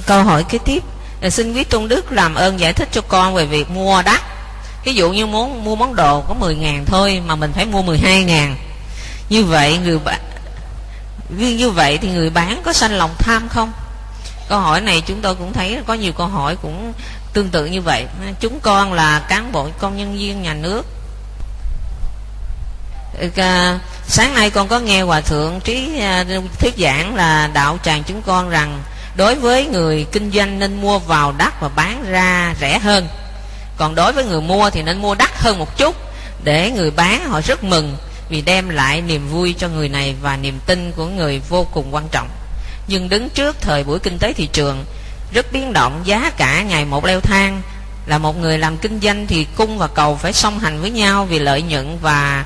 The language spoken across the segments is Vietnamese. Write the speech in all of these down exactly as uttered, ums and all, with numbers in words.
Câu hỏi kế tiếp, xin quý tôn đức làm ơn giải thích cho con về việc mua đắt. Ví dụ như muốn mua món đồ có mười ngàn thôi mà mình phải mua mười hai ngàn. Như vậy người bán như vậy thì người bán có sanh lòng tham không? Câu hỏi này chúng tôi cũng thấy có nhiều câu hỏi cũng tương tự như vậy. Chúng con là cán bộ công nhân viên nhà nước. À, sáng nay con có nghe Hòa Thượng Trí à, thuyết giảng là đạo tràng chúng con rằng đối với người kinh doanh nên mua vào đắt và bán ra rẻ hơn. Còn đối với người mua thì nên mua đắt hơn một chút, để người bán họ rất mừng vì đem lại niềm vui cho người này và niềm tin của người vô cùng quan trọng. Nhưng đứng trước thời buổi kinh tế thị trường rất biến động, giá cả ngày một leo thang, là một người làm kinh doanh thì cung và cầu phải song hành với nhau vì lợi nhuận và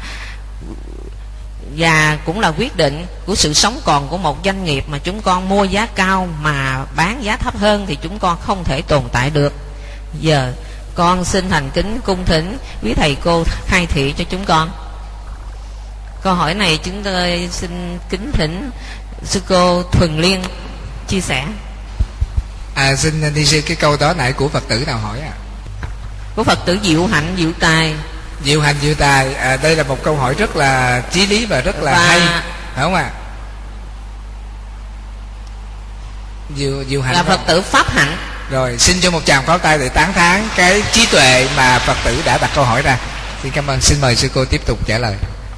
và cũng là quyết định của sự sống còn của một doanh nghiệp. Mà chúng con mua giá cao mà bán giá thấp hơn thì chúng con không thể tồn tại được. Giờ con xin thành kính cung thỉnh quý thầy cô khai thị cho chúng con. Câu hỏi này chúng tôi xin kính thỉnh sư cô Thuần Liên chia sẻ. À, xin đi sư, cái câu đó nãy của Phật tử nào hỏi à? Của Phật tử Diệu Hạnh Diệu Tài. Diệu Hạnh Diệu Tài. À, đây là một câu hỏi rất là chí lý và rất là và... hay, phải không ạ? À? Diệu, Diệu Hạnh là Phật tử Pháp Hạnh. Rồi, xin cho một tràng pháo tay để tán thán cái trí tuệ mà Phật tử đã đặt câu hỏi ra. Xin cảm ơn. Xin mời sư cô tiếp tục trả lời.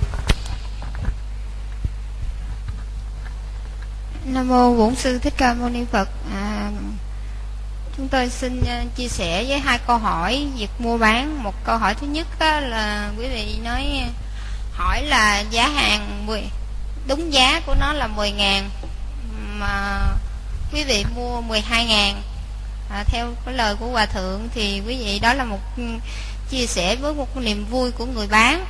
Nam mô Bổn Sư Thích Ca Mâu Ni Phật. À, chúng tôi xin uh, chia sẻ với hai câu hỏi việc mua bán. Một câu hỏi thứ nhất á, là quý vị nói hỏi là giá hàng mười đúng giá của nó là mười ngàn mà quý vị mua mười hai ngàn. À, theo cái lời của Hòa Thượng thì quý vị đó là một chia sẻ với một niềm vui của người bán.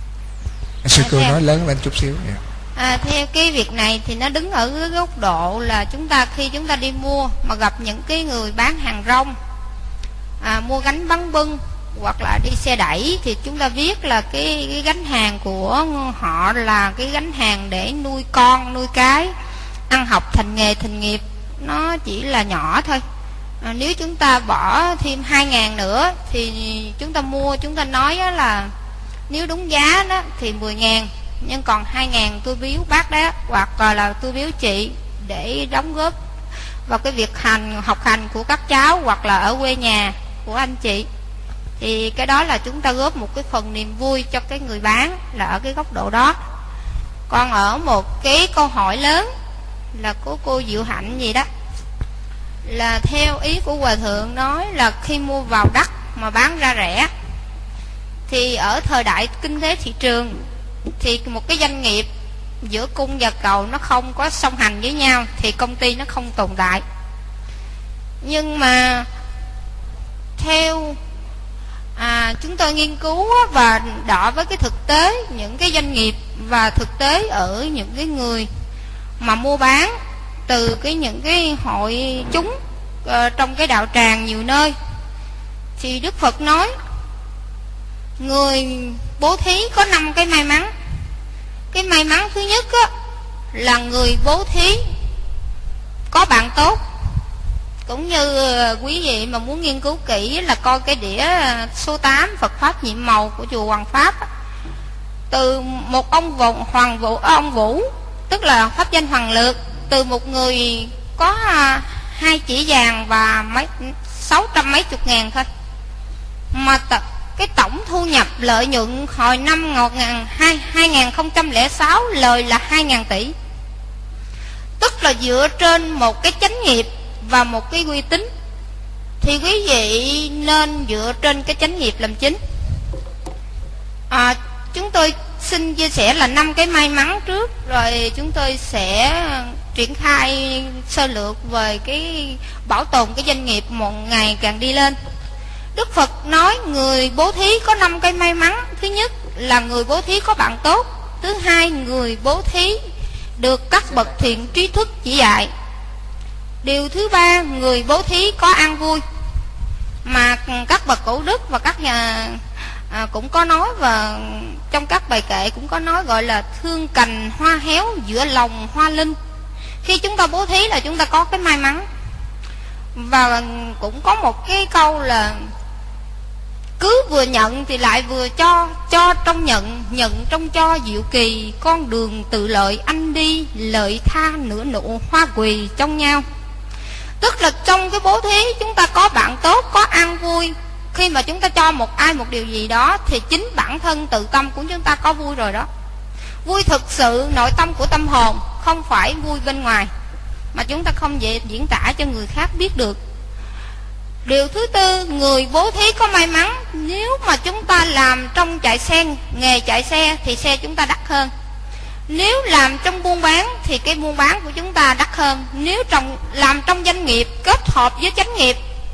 Sư cô à, theo... nói lớn lên chút xíu. Yeah. À, theo cái việc này thì nó đứng ở cái góc độ là chúng ta khi chúng ta đi mua mà gặp những cái người bán hàng rong, à, mua gánh bắn bưng hoặc là đi xe đẩy thì chúng ta biết là cái, cái gánh hàng của họ là cái gánh hàng để nuôi con nuôi cái, ăn học thành nghề thành nghiệp, nó chỉ là nhỏ thôi. À, nếu chúng ta bỏ thêm hai ngàn nữa thì chúng ta mua, chúng ta nói là nếu đúng giá đó thì mười ngàn, nhưng còn hai ngàn tôi biếu bác đó, hoặc là tôi biếu chị để đóng góp vào cái việc hành học hành của các cháu hoặc là ở quê nhà của anh chị. Thì cái đó là chúng ta góp một cái phần niềm vui cho cái người bán, là ở cái góc độ đó. Còn ở một cái câu hỏi lớn là của cô Diệu Hạnh gì đó, là theo ý của Hòa Thượng nói là khi mua vào đắt mà bán ra rẻ, thì ở thời đại kinh tế thị trường thì một cái doanh nghiệp giữa cung và cầu nó không có song hành với nhau thì công ty nó không tồn tại. Nhưng mà theo à, chúng tôi nghiên cứu và đọ với cái thực tế những cái doanh nghiệp và thực tế ở những cái người mà mua bán từ cái những cái hội chúng uh, trong cái đạo tràng nhiều nơi, thì Đức Phật nói người bố thí có năm cái may mắn. Cái may mắn thứ nhất á, là người bố thí có bạn tốt. Cũng như quý vị mà muốn nghiên cứu kỹ là coi cái đĩa số tám Phật Pháp Nhiệm Màu của chùa Hoàng Pháp á. Từ một ông vũ, Hoàng Vũ, ông Vũ, tức là pháp danh Hoàng Lược, từ một người có hai chỉ vàng và mấy sáu trăm mấy chục ngàn thôi, mà tập cái tổng thu nhập lợi nhuận hồi năm hai nghìn không trăm lẻ sáu lời là hai ngàn tỷ. Tức là dựa trên một cái chánh nghiệp và một cái uy tín, thì quý vị nên dựa trên cái chánh nghiệp làm chính. à, Chúng tôi xin chia sẻ là năm cái may mắn trước, rồi chúng tôi sẽ triển khai sơ lược về cái bảo tồn cái doanh nghiệp một ngày càng đi lên. Đức Phật nói người bố thí có năm cái may mắn. Thứ nhất là người bố thí có bạn tốt. Thứ hai, người bố thí được các bậc thiện trí thức chỉ dạy. Điều thứ ba, người bố thí có an vui. Mà các bậc cổ đức và các nhà à, cũng có nói, và trong các bài kệ cũng có nói, gọi là thương cành hoa héo giữa lòng hoa linh. Khi chúng ta bố thí là chúng ta có cái may mắn. Và cũng có một cái câu là cứ vừa nhận thì lại vừa cho, cho trong nhận, nhận trong cho, diệu kỳ con đường tự lợi anh đi, lợi tha nửa nụ hoa quỳ trong nhau. Tức là trong cái bố thí chúng ta có bạn tốt, có an vui. Khi mà chúng ta cho một ai một điều gì đó thì chính bản thân tự tâm của chúng ta có vui rồi đó. Vui thực sự nội tâm của tâm hồn, không phải vui bên ngoài mà chúng ta không dễ diễn tả cho người khác biết được. Điều thứ tư, người bố thí có may mắn nếu mà chúng ta làm trong chạy xe, nghề chạy xe thì xe chúng ta đắt hơn. Nếu làm trong buôn bán thì cái buôn bán của chúng ta đắt hơn. Nếu trong làm trong doanh nghiệp kết hợp với chánh nghiệp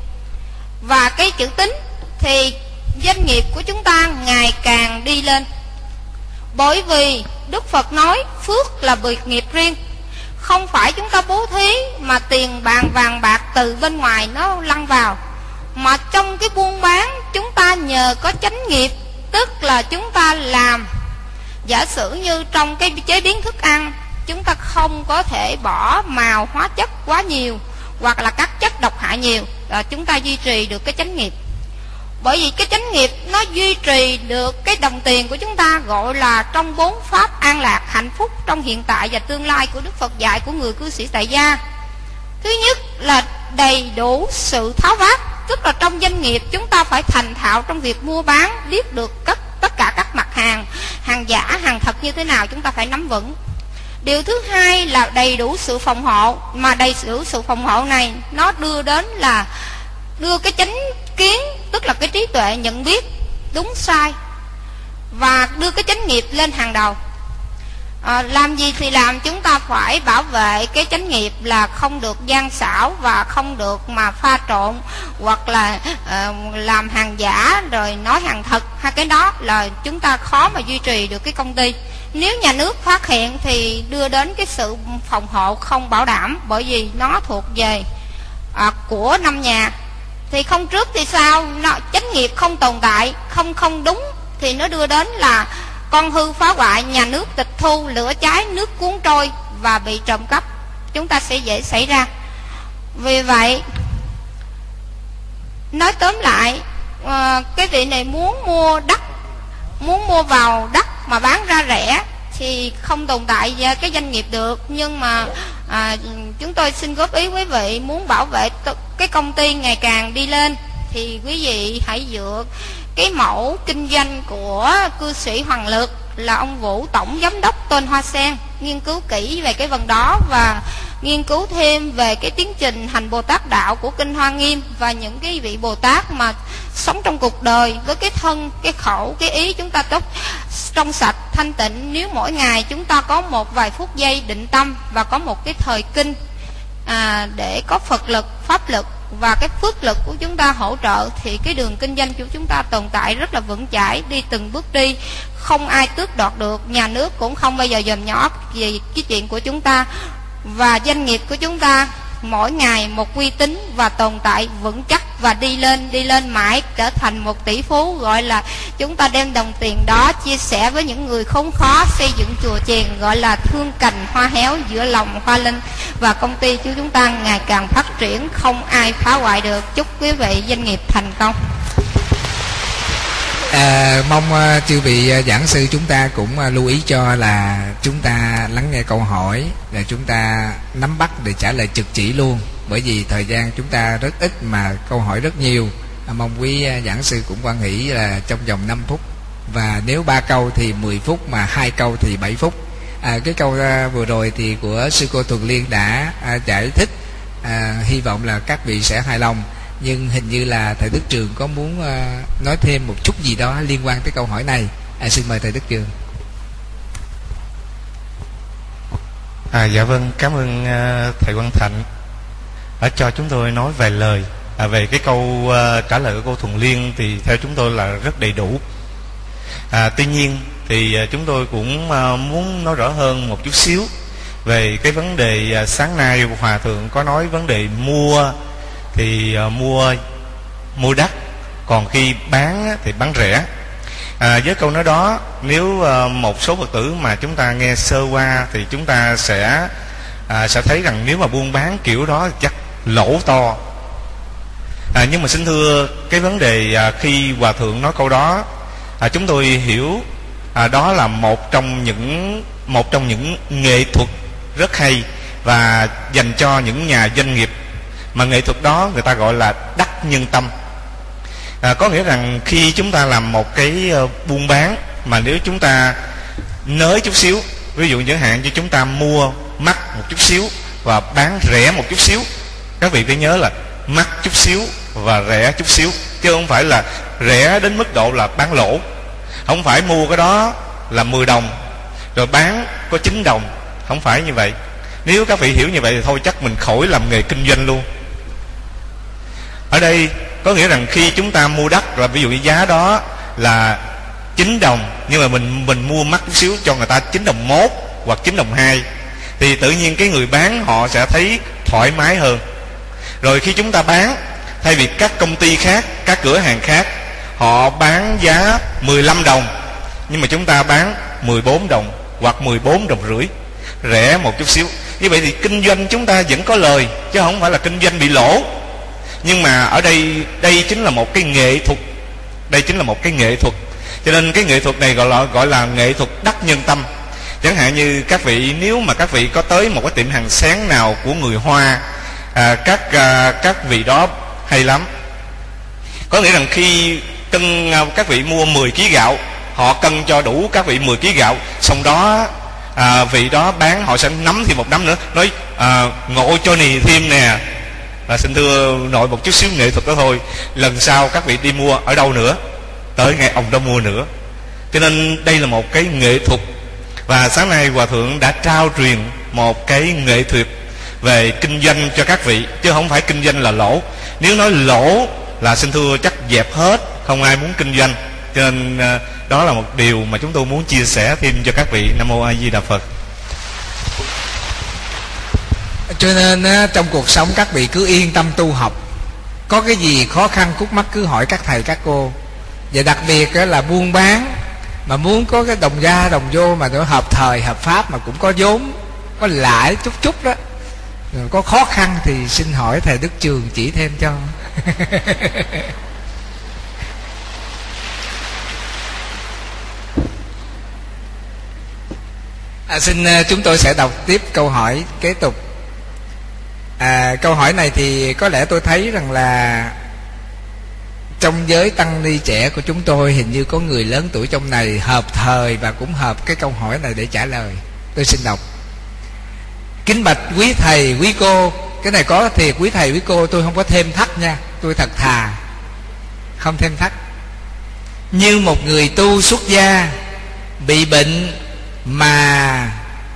và cái chữ tín thì doanh nghiệp của chúng ta ngày càng đi lên. Bởi vì Đức Phật nói phước là biệt nghiệp riêng. Không phải chúng ta bố thí mà tiền bạc vàng bạc từ bên ngoài nó lăn vào, mà trong cái buôn bán chúng ta nhờ có chánh nghiệp. Tức là chúng ta làm, giả sử như trong cái chế biến thức ăn chúng ta không có thể bỏ màu hóa chất quá nhiều hoặc là các chất độc hại nhiều, là chúng ta duy trì được cái chánh nghiệp. Bởi vì cái chánh nghiệp nó duy trì được cái đồng tiền của chúng ta, gọi là trong bốn pháp an lạc hạnh phúc trong hiện tại và tương lai của Đức Phật dạy của người cư sĩ tại gia. Thứ nhất là đầy đủ sự tháo vát, tức là trong doanh nghiệp chúng ta phải thành thạo trong việc mua bán, biết được tất, tất cả các mặt hàng, hàng giả, hàng thật như thế nào chúng ta phải nắm vững. Điều thứ hai là đầy đủ sự phòng hộ, mà đầy đủ sự phòng hộ này nó đưa đến là đưa cái chánh kiến, tức là cái trí tuệ nhận biết đúng sai và đưa cái chánh nghiệp lên hàng đầu. À, làm gì thì làm, chúng ta phải bảo vệ cái chánh nghiệp là không được gian xảo và không được mà pha trộn hoặc là uh, làm hàng giả rồi nói hàng thật. Hai cái đó là chúng ta khó mà duy trì được cái công ty. Nếu nhà nước phát hiện thì đưa đến cái sự phòng hộ không bảo đảm, bởi vì nó thuộc về uh, của năm nhà. Thì không trước thì sao, nó, chánh nghiệp không tồn tại, không không đúng thì nó đưa đến là con hư phá hoại, nhà nước tịch thu, lửa cháy, nước cuốn trôi và bị trộm cắp, chúng ta sẽ dễ xảy ra. Vì vậy nói tóm lại, uh, cái vị này muốn mua đất, muốn mua vào đất mà bán ra rẻ thì không tồn tại cái doanh nghiệp được. Nhưng mà à, chúng tôi xin góp ý quý vị muốn bảo vệ cái công ty ngày càng đi lên thì quý vị hãy dựa cái mẫu kinh doanh của cư sĩ Hoàng Lực là ông Vũ tổng giám đốc tên Hoa Sen, nghiên cứu kỹ về cái phần đó và nghiên cứu thêm về cái tiến trình hành Bồ Tát đạo của kinh Hoa Nghiêm và những cái vị Bồ Tát mà sống trong cuộc đời với cái thân, cái khẩu, cái ý chúng ta tốt trong sạch thanh tịnh. Nếu mỗi ngày chúng ta có một vài phút giây định tâm và có một cái thời kinh à, để có Phật lực, pháp lực và cái phước lực của chúng ta hỗ trợ thì cái đường kinh doanh của chúng ta tồn tại rất là vững chãi, đi từng bước đi, không ai tước đoạt được, nhà nước cũng không bao giờ dòm ngó về cái chuyện của chúng ta. Và doanh nghiệp của chúng ta mỗi ngày một uy tín và tồn tại vững chắc và đi lên, đi lên mãi trở thành một tỷ phú. Gọi là chúng ta đem đồng tiền đó chia sẻ với những người khốn khó, xây dựng chùa chiền, gọi là thương cành hoa héo giữa lòng hoa linh. Và công ty của chúng ta ngày càng phát triển, không ai phá hoại được. Chúc quý vị doanh nghiệp thành công. À, mong uh, chư vị uh, giảng sư chúng ta cũng uh, lưu ý cho là chúng ta lắng nghe câu hỏi là chúng ta nắm bắt để trả lời trực chỉ luôn, bởi vì thời gian chúng ta rất ít mà câu hỏi rất nhiều. À, mong quý uh, giảng sư cũng quan hỷ là trong vòng năm phút, và nếu ba câu thì mười phút, mà hai câu thì bảy phút. À, cái câu uh, vừa rồi thì của sư cô Thuần Liên đã uh, giải thích, uh, hy vọng là các vị sẽ hài lòng. Nhưng hình như là thầy Đức Trường có muốn uh, nói thêm một chút gì đó liên quan tới câu hỏi này. À, xin mời thầy Đức Trường. À, dạ vâng, cảm ơn uh, thầy Quang Thạnh đã cho chúng tôi nói vài lời. À, về cái câu uh, trả lời của cô Thuần Liên thì theo chúng tôi là rất đầy đủ. À, tuy nhiên thì uh, chúng tôi cũng uh, muốn nói rõ hơn một chút xíu về cái vấn đề uh, sáng nay Hòa Thượng có nói vấn đề mua thì uh, mua mua đắt, còn khi bán thì bán rẻ. À, với câu nói đó, nếu uh, một số Phật tử mà chúng ta nghe sơ qua thì chúng ta sẽ uh, sẽ thấy rằng nếu mà buôn bán kiểu đó chắc lỗ to. À, nhưng mà xin thưa, cái vấn đề à, khi Hòa Thượng nói câu đó, à, chúng tôi hiểu à, đó là một trong những một trong những nghệ thuật rất hay và dành cho những nhà doanh nghiệp, mà nghệ thuật đó người ta gọi là đắc nhân tâm. À, có nghĩa rằng khi chúng ta làm một cái uh, buôn bán, mà nếu chúng ta nới chút xíu, ví dụ chẳng hạn như chúng ta mua mắc một chút xíu và bán rẻ một chút xíu, các vị phải nhớ là mắc chút xíu và rẻ chút xíu, chứ không phải là rẻ đến mức độ là bán lỗ. Không phải mua cái đó là mười đồng rồi bán có chín đồng, không phải như vậy. Nếu các vị hiểu như vậy thì thôi chắc mình khỏi làm nghề kinh doanh luôn. Ở đây có nghĩa rằng khi chúng ta mua đất, là ví dụ như giá đó là chín đồng, nhưng mà mình mình mua mắc chút xíu cho người ta chín đồng mốt hoặc chín đồng hai, thì tự nhiên cái người bán họ sẽ thấy thoải mái hơn. Rồi khi chúng ta bán, thay vì các công ty khác, các cửa hàng khác họ bán giá mười lăm đồng, nhưng mà chúng ta bán mười bốn đồng hoặc mười bốn đồng rưỡi, rẻ một chút xíu. Như vậy thì kinh doanh chúng ta vẫn có lời, chứ không phải là kinh doanh bị lỗ. Nhưng mà ở đây đây chính là một cái nghệ thuật, đây chính là một cái nghệ thuật. Cho nên cái nghệ thuật này gọi là gọi là nghệ thuật đắc nhân tâm. Chẳng hạn như các vị, nếu mà các vị có tới một cái tiệm hàng sáng nào của người Hoa, à, các à, các vị đó hay lắm. Có nghĩa rằng khi cân các vị mua mười ký gạo, họ cân cho đủ các vị mười ký gạo, xong đó à, vị đó bán họ sẽ nắm thêm một nắm nữa, nói à, ngộ cho nì thêm nè. Và xin thưa nội một chút xíu nghệ thuật đó thôi, lần sau các vị đi mua ở đâu nữa, tới ngày ông đó mua nữa. Cho nên đây là một cái nghệ thuật. Và sáng nay Hòa Thượng đã trao truyền một cái nghệ thuật về kinh doanh cho các vị, chứ không phải kinh doanh là lỗ. Nếu nói lỗ là xin thưa chắc dẹp hết, không ai muốn kinh doanh. Cho nên đó là một điều mà chúng tôi muốn chia sẻ thêm cho các vị. Nam Mô A Di Đà Phật. Cho nên trong cuộc sống các vị cứ yên tâm tu học, có cái gì khó khăn khúc mắc cứ hỏi các thầy các cô. Và đặc biệt là buôn bán mà muốn có cái đồng ra đồng vô mà nó hợp thời hợp pháp, mà cũng có vốn có lãi chút chút đó, có khó khăn thì xin hỏi thầy Đức Trường chỉ thêm cho. À, xin chúng tôi sẽ đọc tiếp câu hỏi kế tục. À, câu hỏi này thì có lẽ tôi thấy rằng là trong giới tăng ni trẻ của chúng tôi hình như có người lớn tuổi trong này hợp thời và cũng hợp cái câu hỏi này để trả lời. Tôi xin đọc. Kính bạch quý thầy quý cô, cái này có thiệt quý thầy quý cô, tôi không có thêm thắt nha, tôi thật thà không thêm thắt. Như một người tu xuất gia bị bệnh mà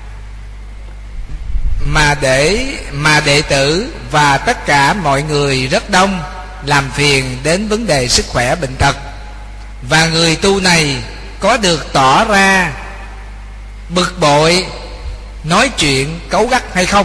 mà để mà đệ tử và tất cả mọi người rất đông, làm phiền đến vấn đề sức khỏe bệnh tật, và người tu này có được tỏ ra bực bội, nói chuyện cấu gắt hay không?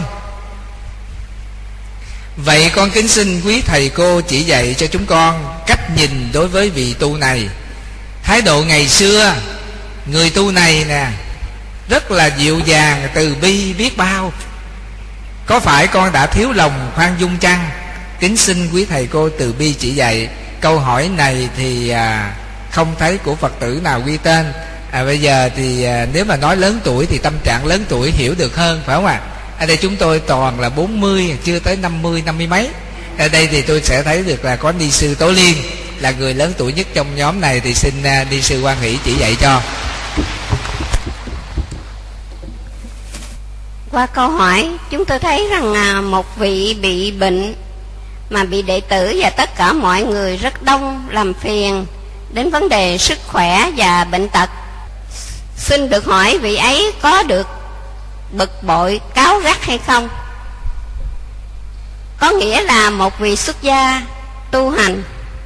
Vậy con kính xin quý thầy cô chỉ dạy cho chúng con cách nhìn đối với vị tu này. Thái độ ngày xưa người tu này nè rất là dịu dàng, từ bi biết bao. Có phải con đã thiếu lòng khoan dung chăng? Kính xin quý thầy cô từ bi chỉ dạy. Câu hỏi này thì à, không thấy của Phật tử nào ghi tên. à, Bây giờ thì à, nếu mà nói lớn tuổi thì tâm trạng lớn tuổi hiểu được hơn, phải không ạ? À? Ở đây chúng tôi toàn là bốn mươi, chưa tới năm mươi, năm mươi mấy. Ở đây thì tôi sẽ thấy được là có ni sư Tố Liên là người lớn tuổi nhất trong nhóm này, thì xin à, ni sư Quan Hỷ chỉ dạy cho. Qua câu hỏi, chúng tôi thấy rằng à, một vị bị bệnh mà bị đệ tử và tất cả mọi người rất đông, làm phiền đến vấn đề sức khỏe và bệnh tật. Xin được hỏi vị ấy có được bực bội, cáu gắt hay không? Có nghĩa là một vị xuất gia tu hành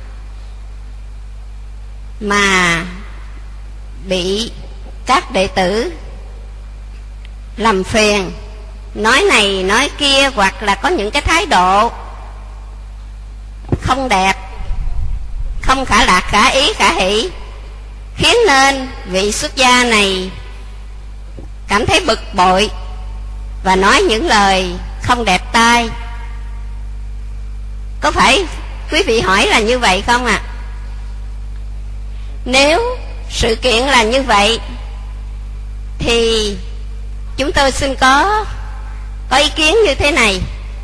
mà bị các đệ tử làm phiền, nói này nói kia, hoặc là có những cái thái độ không đẹp, không khả lạc khả ý khả hỷ, khiến nên vị xuất gia này cảm thấy bực bội và nói những lời không đẹp tai. Có phải Quý vị hỏi là như vậy không ạ? À? Nếu sự kiện là như vậy thì chúng tôi xin có có ý kiến như thế này.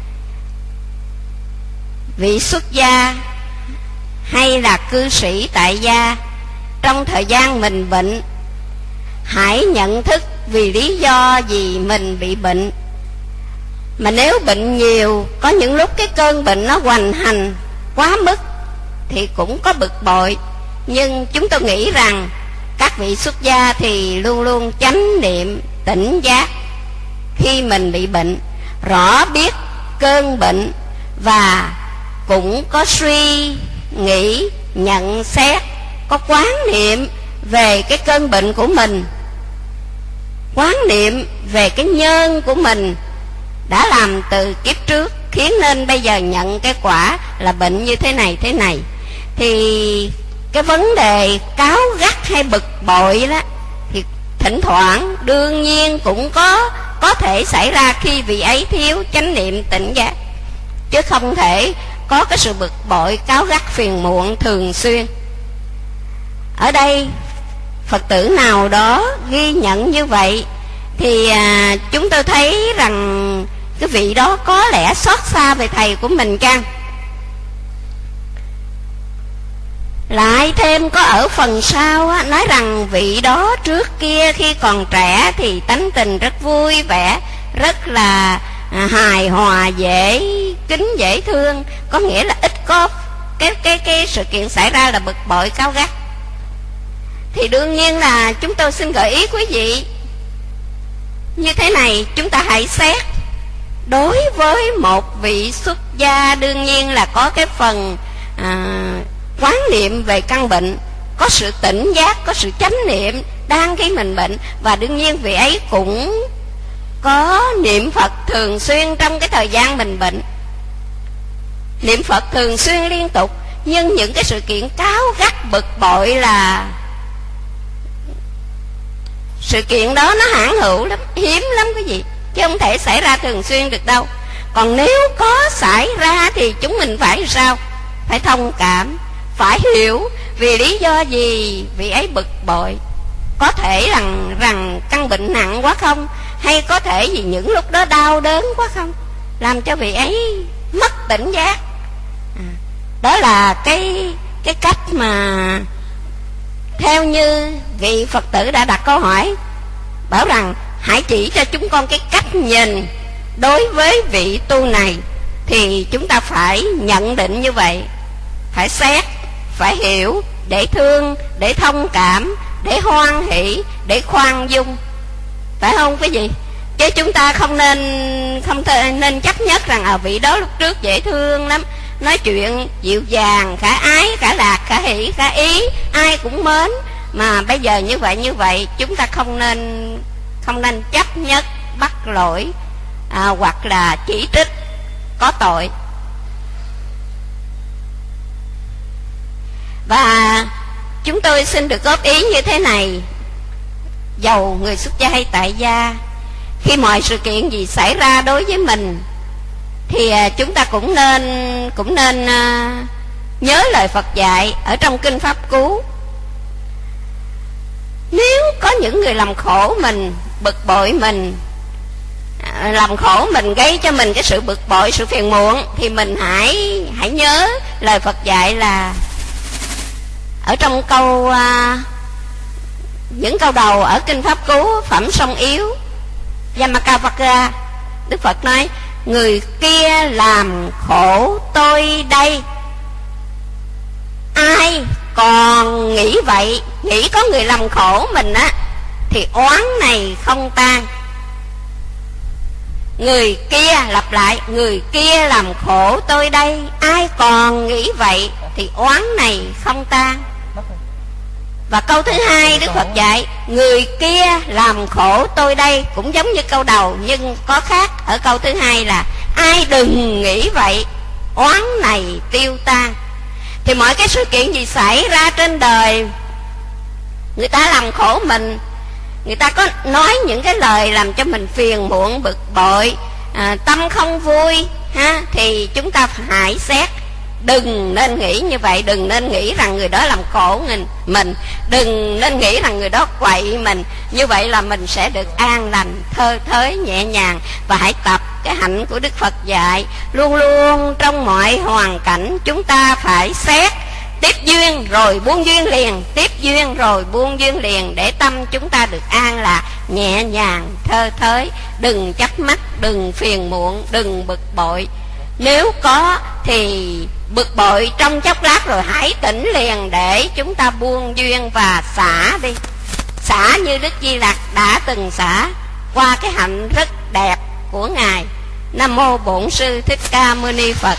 Vị xuất gia hay là cư sĩ tại gia, trong thời gian mình bệnh, hãy nhận thức vì lý do gì mình bị bệnh. Mà nếu bệnh nhiều, có những lúc cái cơn bệnh nó hoành hành quá mức thì cũng có bực bội. Nhưng chúng tôi nghĩ rằng các vị xuất gia thì luôn luôn chánh niệm tỉnh giác khi mình bị bệnh, rõ biết cơn bệnh và cũng có suy nghĩ, nhận xét, có quán niệm về cái cơn bệnh của mình, quán niệm về cái nhân của mình đã làm từ kiếp trước, khiến nên bây giờ nhận cái quả là bệnh như thế này thế này. Thì cái vấn đề cáu gắt hay bực bội đó thì thỉnh thoảng đương nhiên cũng có có thể xảy ra khi vị ấy thiếu chánh niệm tỉnh giác, chứ không thể có cái sự bực bội cáu gắt phiền muộn thường xuyên. Ở đây Phật tử nào đó ghi nhận như vậy thì à, chúng tôi thấy rằng cái vị đó có lẽ xót xa về thầy của mình chăng? Lại thêm có ở phần sau á, nói rằng vị đó trước kia khi còn trẻ thì tánh tình rất vui vẻ, rất là à, hài hòa, dễ kính, dễ thương. Có nghĩa là ít có cái, cái, cái sự kiện xảy ra là bực bội cáu gắt. Thì đương nhiên là chúng tôi xin gợi ý quý vị như thế này, chúng ta hãy xét. Đối với một vị xuất gia đương nhiên là có cái phần à, quán niệm về căn bệnh, có sự tỉnh giác, có sự chánh niệm đang khi mình bệnh. Và đương nhiên vị ấy cũng có niệm Phật thường xuyên trong cái thời gian mình bệnh, niệm Phật thường xuyên liên tục. Nhưng những cái sự kiện cáu gắt bực bội là sự kiện đó nó hãn hữu lắm, hiếm lắm quý vị, chứ không thể xảy ra thường xuyên được đâu. Còn nếu có xảy ra thì chúng mình phải sao? Phải thông cảm, phải hiểu vì lý do gì vị ấy bực bội. Có thể rằng rằng căn bệnh nặng quá không, hay có thể vì những lúc đó đau đớn quá không, làm cho vị ấy mất tỉnh giác. À, đó là cái cái cách mà theo như vị Phật tử đã đặt câu hỏi, bảo rằng hãy chỉ cho chúng con cái cách nhìn đối với vị tu này, thì chúng ta phải nhận định như vậy, phải xét, phải hiểu, để thương, để thông cảm, để hoan hỷ, để khoan dung, phải không quý vị? Chứ chúng ta không nên không thể, nên chấp nhất rằng ở vị đó lúc trước dễ thương lắm, nói chuyện dịu dàng, khả ái, khả lạc, khả hỷ, khả ý, ai cũng mến, mà bây giờ như vậy như vậy chúng ta không nên không nên chấp nhất bắt lỗi à, hoặc là chỉ trích có tội. Và chúng tôi xin được góp ý như thế này: dầu người xuất gia hay tại gia, khi mọi sự kiện gì xảy ra đối với mình thì chúng ta cũng nên cũng nên uh, nhớ lời Phật dạy ở trong kinh Pháp Cú. Nếu có những người làm khổ mình, bực bội mình, uh, làm khổ mình, gây cho mình cái sự bực bội, sự phiền muộn, thì mình hãy hãy nhớ lời Phật dạy là ở trong câu uh, những câu đầu ở kinh Pháp Cú Phẩm Song Yếu Yamakavakra, Đức Phật nói: người kia làm khổ tôi đây, ai còn nghĩ vậy, nghĩ có người làm khổ mình á, thì oán này không tan. Người kia, lặp lại, người kia làm khổ tôi đây, ai còn nghĩ vậy thì oán này không tan. Và câu thứ hai Đức Phật dạy: người kia làm khổ tôi đây, cũng giống như câu đầu nhưng có khác. Ở câu thứ hai là ai đừng nghĩ vậy, oán này tiêu tan. Thì mọi cái sự kiện gì xảy ra trên đời, người ta làm khổ mình, người ta có nói những cái lời làm cho mình phiền muộn, bực bội, à, tâm không vui ha, thì chúng ta hãy xét Đừng nên nghĩ như vậy. Đừng nên nghĩ rằng người đó làm khổ mình. Đừng nên nghĩ rằng người đó quậy mình. Như vậy là mình sẽ được an lành, thơ thới, nhẹ nhàng. Và hãy tập cái hạnh của Đức Phật dạy. Luôn luôn trong mọi hoàn cảnh chúng ta phải xét, tiếp duyên rồi buông duyên liền, tiếp duyên rồi buông duyên liền, để tâm chúng ta được an lạc, nhẹ nhàng, thơ thới. Đừng chấp mắc, đừng phiền muộn, đừng bực bội. Nếu có thì bực bội trong chốc lát rồi hãy tỉnh liền, để chúng ta buông duyên và xả đi. Xả như Đức Di Lặc đã từng xả qua cái hạnh rất đẹp của Ngài. Nam mô Bổn Sư Thích Ca Mâu Ni Phật.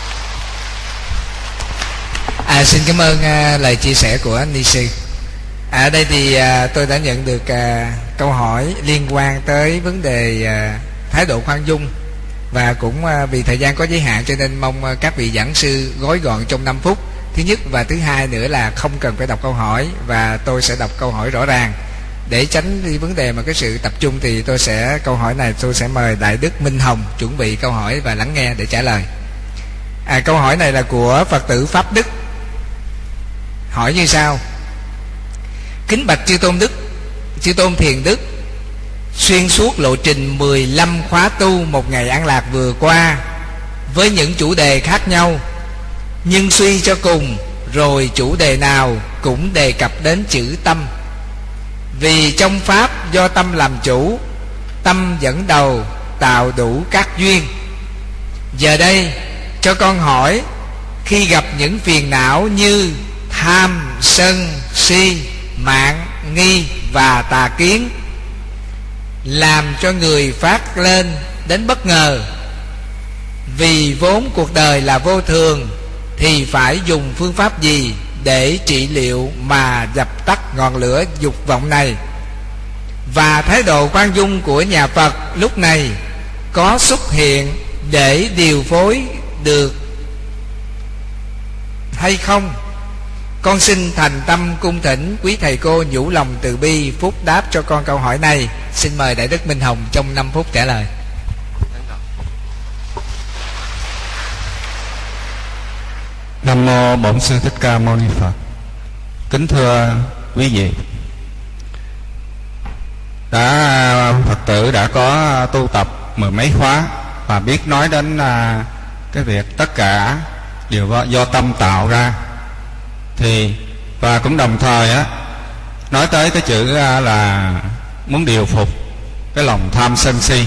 À, xin cảm ơn uh, lời chia sẻ của Ni Sư. À, ở đây thì uh, tôi đã nhận được uh, câu hỏi liên quan tới vấn đề uh, thái độ khoan dung. Và cũng uh, vì thời gian có giới hạn cho nên mong uh, các vị giảng sư gói gọn trong năm phút. Thứ nhất và thứ hai nữa là không cần phải đọc câu hỏi, và tôi sẽ đọc câu hỏi rõ ràng. Để tránh đi vấn đề mà cái sự tập trung thì tôi sẽ câu hỏi này tôi sẽ mời Đại Đức Minh Hồng chuẩn bị câu hỏi và lắng nghe để trả lời. À, câu hỏi này là của Phật tử Pháp Đức, hỏi như sau: kính bạch chư tôn đức, chư tôn thiền đức, xuyên suốt lộ trình mười lăm khóa tu một ngày an lạc vừa qua, với những chủ đề khác nhau, nhưng suy cho cùng rồi chủ đề nào cũng đề cập đến chữ tâm. Vì trong pháp do tâm làm chủ, tâm dẫn đầu tạo đủ các duyên. Giờ đây cho con hỏi, khi gặp những phiền não như tham, sân, si, mạn, nghi và tà kiến làm cho người phát lên đến bất ngờ, vì vốn cuộc đời là vô thường, thì phải dùng phương pháp gì để trị liệu mà dập tắt ngọn lửa dục vọng này? Và thái độ khoan dung của nhà Phật lúc này có xuất hiện để điều phối được hay không? Con xin thành tâm cung thỉnh quý thầy cô nhủ lòng từ bi phúc đáp cho con câu hỏi này. Xin mời Đại Đức Minh Hồng trong năm phút trả lời. Nam mô Bổn Sư Thích Ca Mâu Ni Phật. Kính thưa quý vị, đã Phật tử đã có tu tập mười mấy khóa và biết nói đến cái việc tất cả đều do tâm tạo ra, thì và cũng đồng thời á nói tới cái chữ là muốn điều phục cái lòng tham sân si,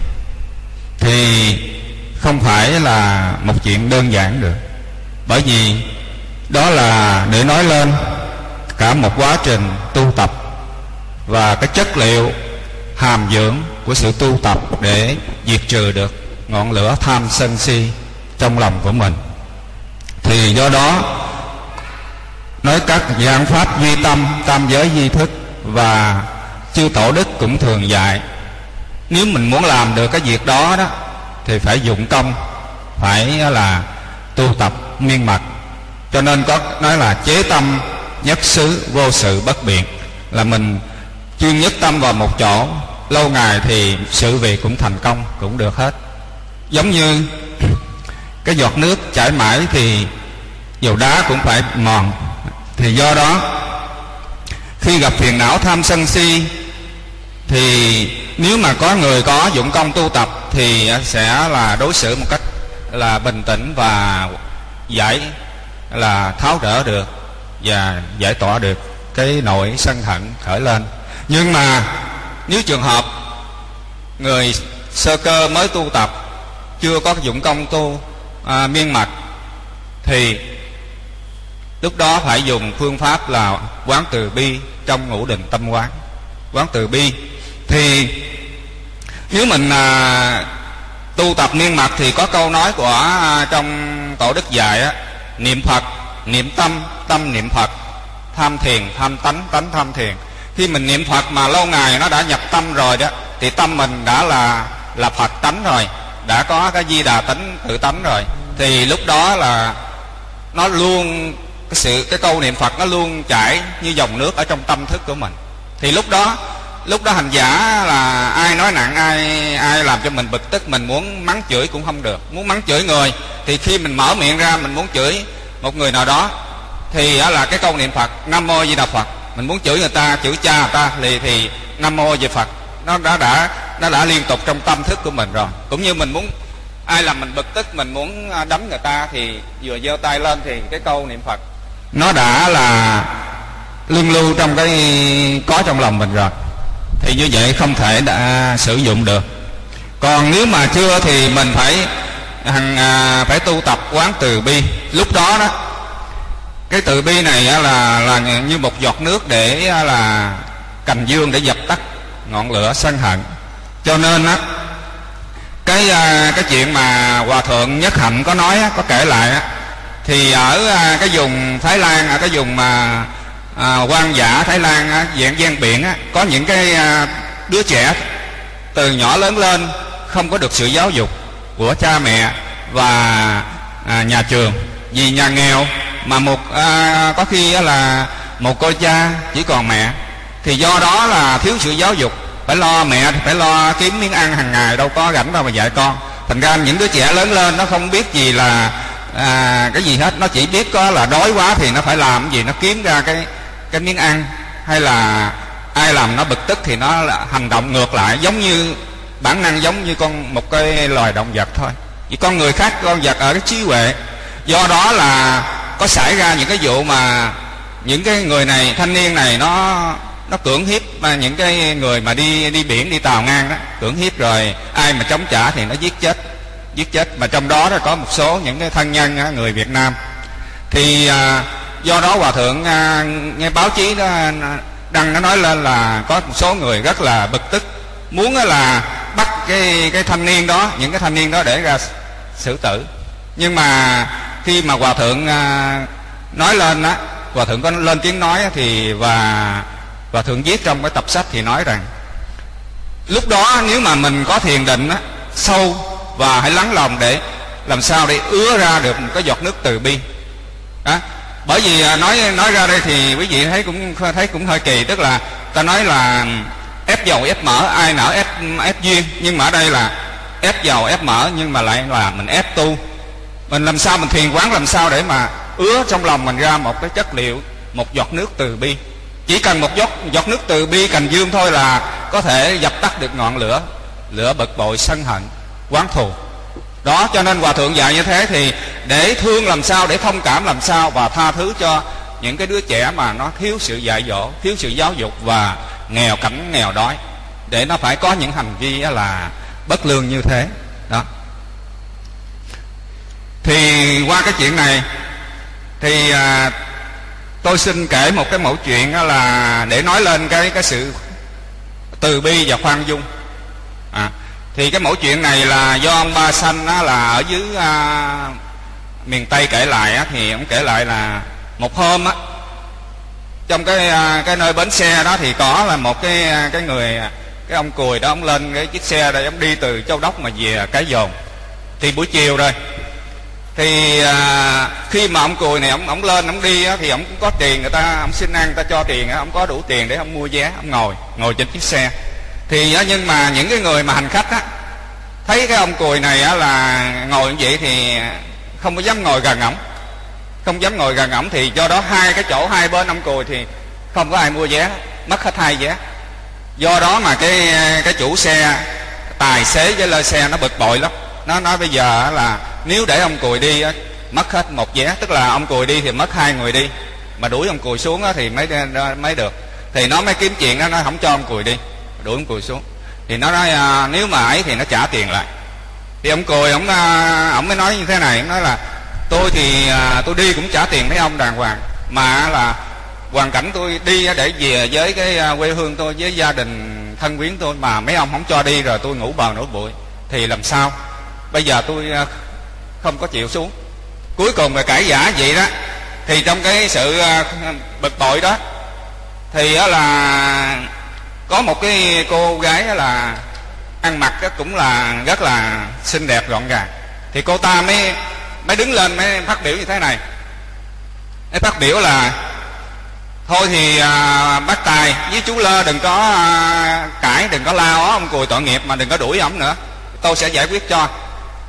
thì không phải là một chuyện đơn giản được. Bởi vì đó là để nói lên cả một quá trình tu tập và cái chất liệu hàm dưỡng của sự tu tập để diệt trừ được ngọn lửa tham sân si trong lòng của mình. Thì do đó nói các dạng pháp duy tâm, tam giới duy thức, và chư tổ đức cũng thường dạy, nếu mình muốn làm được cái việc đó đó thì phải dụng công, phải là tu tập miên mật. Cho nên có nói là chế tâm nhất xứ, vô sự bất biện, là mình chuyên nhất tâm vào một chỗ lâu ngày thì sự việc cũng thành công, cũng được hết. Giống như cái giọt nước chảy mãi thì dầu đá cũng phải mòn. Thì do đó khi gặp phiền não tham sân si, thì nếu mà có người có dụng công tu tập thì sẽ là đối xử một cách là bình tĩnh và giải là tháo gỡ được và giải tỏa được cái nỗi sân hận khởi lên. Nhưng mà nếu trường hợp người sơ cơ mới tu tập, chưa có dụng công tu à, miên mật, thì lúc đó phải dùng phương pháp là quán từ bi trong ngũ định tâm quán. Quán từ bi thì nếu mình à, tu tập miên mật thì có câu nói của à, trong tổ đức dạy á, niệm Phật, niệm tâm, tâm niệm Phật, tham thiền, tham tánh, tánh tham thiền. Khi mình niệm Phật mà lâu ngày nó đã nhập tâm rồi đó, thì tâm mình đã là là Phật tánh rồi, đã có cái di đà tánh tự tánh rồi, thì lúc đó là nó luôn cái sự cái câu niệm Phật nó luôn chảy như dòng nước ở trong tâm thức của mình. Thì lúc đó lúc đó hành giả là ai nói nặng, ai ai làm cho mình bực tức, mình muốn mắng chửi cũng không được. Muốn mắng chửi người thì khi mình mở miệng ra mình muốn chửi một người nào đó, thì đó là cái câu niệm Phật Nam Mô Di Đà Phật, mình muốn chửi người ta, chửi cha người ta thì, thì Nam Mô Di Đà Phật nó đã đã nó đã liên tục trong tâm thức của mình rồi. Cũng như mình muốn ai làm mình bực tức, mình muốn đấm người ta thì vừa giơ tay lên thì cái câu niệm Phật nó đã là luân lưu trong cái có trong lòng mình rồi, thì như vậy không thể đã sử dụng được. Còn nếu mà chưa thì mình phải hằng à, phải tu tập quán từ bi. Lúc đó đó cái từ bi này là là như một giọt nước để là cành dương để dập tắt ngọn lửa sân hận. Cho nên á cái cái chuyện mà Hòa Thượng Nhất Hạnh có nói có kể lại á, thì ở cái vùng Thái Lan, ở cái vùng mà à, hoang dã Thái Lan á, dạng ven biển á, có những cái à, đứa trẻ từ nhỏ lớn lên không có được sự giáo dục của cha mẹ và à, nhà trường, vì nhà nghèo mà một à, có khi là một cô cha chỉ còn mẹ, thì do đó là thiếu sự giáo dục, phải lo mẹ thì phải lo kiếm miếng ăn hàng ngày, đâu có rảnh đâu mà dạy con. Thành ra những đứa trẻ lớn lên nó không biết gì là à, cái gì hết, nó chỉ biết có là đói quá thì nó phải làm cái gì, nó kiếm ra cái cái miếng ăn, hay là ai làm nó bực tức thì nó là hành động ngược lại, giống như bản năng giống như con một cái loài động vật thôi. Vì con người khác con vật ở cái trí huệ. Do đó là có xảy ra những cái vụ mà những cái người này, thanh niên này nó nó cưỡng hiếp mà những cái người mà đi đi biển, đi tàu ngang đó, cưỡng hiếp rồi ai mà chống trả thì nó giết chết, giết chết. Mà trong đó có một số những cái thân nhân người Việt Nam. Thì à, do đó Hòa Thượng à, nghe báo chí đó đăng nó nói lên là có một số người rất là bực tức, muốn là bắt cái cái thanh niên đó, những cái thanh niên đó để ra xử tử. Nhưng mà khi mà Hòa Thượng à, nói lên á, Hòa Thượng có lên tiếng nói thì và Hòa Thượng viết trong cái tập sách thì nói rằng lúc đó nếu mà mình có thiền định á, sâu và hãy lắng lòng để làm sao để ứa ra được một cái giọt nước từ bi đó. Bởi vì nói nói ra đây thì quý vị thấy cũng thấy cũng hơi kỳ, tức là ta nói là ép dầu ép mỡ, ai nở ép ép duyên, nhưng mà ở đây là ép dầu ép mỡ, nhưng mà lại là mình ép tu. Mình làm sao mình thiền quán làm sao để mà ứa trong lòng mình ra một cái chất liệu, một giọt nước từ bi. Chỉ cần một giọt giọt nước từ bi cành dương thôi là có thể dập tắt được ngọn lửa lửa bực bội, sân hận, oán thù đó. Cho nên Hòa Thượng dạy như thế thì để thương làm sao, để thông cảm làm sao, và tha thứ cho những cái đứa trẻ mà nó thiếu sự dạy dỗ, thiếu sự giáo dục và nghèo cảnh nghèo đói, để nó phải có những hành vi là bất lương như thế đó. Thì qua cái chuyện này thì à, tôi xin kể một cái mẫu chuyện đó là để nói lên cái cái sự từ bi và khoan dung. À, thì cái mẫu chuyện này là do ông Ba Sanh á, là ở dưới à, miền Tây kể lại á, thì ông kể lại là một hôm á, trong cái à, cái nơi bến xe đó thì có là một cái cái người cái ông Cùi đó, ông lên cái chiếc xe đây, ông đi từ Châu Đốc mà về Cái Dồn. Thì buổi chiều rồi thì à, khi mà ông Cùi này ông ông lên ông đi á, thì ông cũng có tiền, người ta ông xin ăn, người ta cho tiền á, ông có đủ tiền để ông mua vé, ông ngồi ngồi trên chiếc xe. Thì á, nhưng mà những cái người mà hành khách á thấy cái ông Cùi này á là ngồi như vậy thì không có dám ngồi gần ổng, không dám ngồi gần ổng. Thì do đó hai cái chỗ hai bên ông Cùi thì không có ai mua vé, mất hết hai vé. Do đó mà cái cái chủ xe, tài xế với lơ xe nó bực bội lắm. Nó nói bây giờ là nếu để ông Cùi đi mất hết một vé, tức là ông Cùi đi thì mất hai người đi, mà đuổi ông Cùi xuống thì mới mới được. Thì nó mới kiếm chuyện đó, nó không cho ông Cùi đi, đuổi ông Cùi xuống. Thì nó nói à, nếu mà ấy thì nó trả tiền lại. Thì ông Cùi ông ông mới nói như thế này, ông nói là tôi thì à, tôi đi cũng trả tiền mấy ông đàng hoàng, mà là hoàn cảnh tôi đi để về với cái quê hương tôi, với gia đình thân quyến tôi, mà mấy ông không cho đi, rồi tôi ngủ bờ nổi bụi thì làm sao? Bây giờ tôi không có chịu xuống. Cuối cùng là cãi giả vậy đó. Thì trong cái sự bực bội đó thì là có một cái cô gái là ăn mặc cũng là rất là xinh đẹp gọn gàng. Thì cô ta mới mới đứng lên mới phát biểu như thế này, mới phát biểu là thôi thì à, bác Tài với chú Lơ đừng có à, cãi, đừng có lao ó ông Cùi tội nghiệp, mà đừng có đuổi ổng nữa, tôi sẽ giải quyết cho.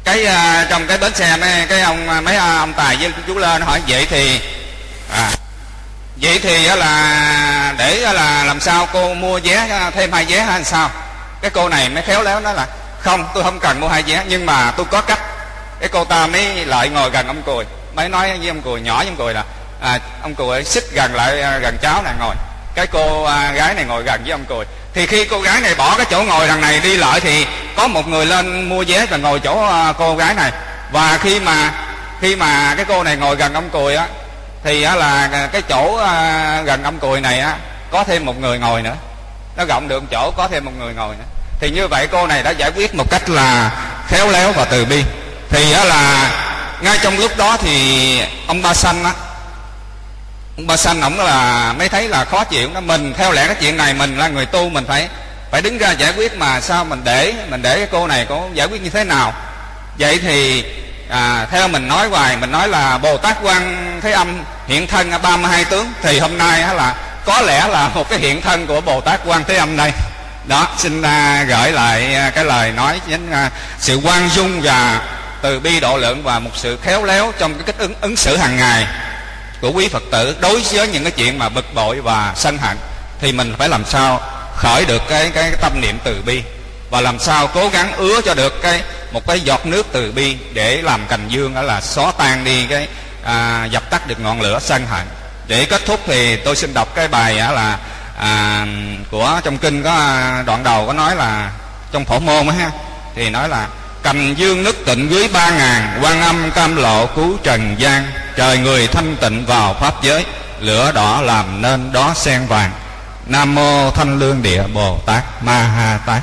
cái uh, trong cái bến xe mấy cái ông mấy ông Tài với chú Lên hỏi vậy thì à, vậy thì là để là làm sao cô mua vé thêm hai vé hay sao? Cái cô này mới khéo léo nói là không, tôi không cần mua hai vé, nhưng mà tôi có cách. Cái cô ta mới lại ngồi gần ông Cùi, mới nói với ông Cùi, nhỏ với ông Cùi là à, ông Cùi ơi, xích gần lại gần cháu này ngồi. Cái cô à, gái này ngồi gần với ông Cùi. Thì khi cô gái này bỏ cái chỗ ngồi đằng này đi lại thì có một người lên mua vé và ngồi chỗ à, cô gái này. Và khi mà khi mà cái cô này ngồi gần ông Cùi á, thì á, là cái chỗ à, gần ông Cùi này á, có thêm một người ngồi nữa, nó rộng được chỗ, có thêm một người ngồi nữa. Thì như vậy cô này đã giải quyết một cách là khéo léo và từ bi. Thì á, là ngay trong lúc đó thì ông Ba Sanh á, ông Ba Sanh ổng là mới thấy là khó chịu đó. Mình theo lẽ cái chuyện này mình là người tu, mình phải phải đứng ra giải quyết, mà sao mình để mình để cái cô này có giải quyết như thế nào? Vậy thì à, theo mình nói hoài, mình nói là Bồ Tát Quan Thế Âm hiện thân ba mươi hai tướng, thì hôm nay á, là có lẽ là một cái hiện thân của Bồ Tát Quan Thế Âm đây. Đó, xin à, gửi lại à, cái lời nói đến à, sự khoan dung và từ bi độ lượng và một sự khéo léo trong cái cách ứng, ứng xử hàng ngày của quý Phật tử đối với những cái chuyện mà bực bội và sân hận. Thì mình phải làm sao khởi được cái, cái, cái tâm niệm từ bi, và làm sao cố gắng ứa cho được cái một cái giọt nước từ bi để làm cành dương, đó là xóa tan đi cái à, dập tắt được ngọn lửa sân hận. Để kết thúc thì tôi xin đọc cái bài đó là à, của trong kinh có đoạn đầu có nói là trong Phổ Môn á ha, thì nói là cành dương nức tịnh dưới ba ngàn, Quan Âm cam lộ cứu trần gian, trời người thanh tịnh vào pháp giới, lửa đỏ làm nên đó sen vàng, Nam mô Thanh Lương Địa Bồ Tát Ma Ha Tát.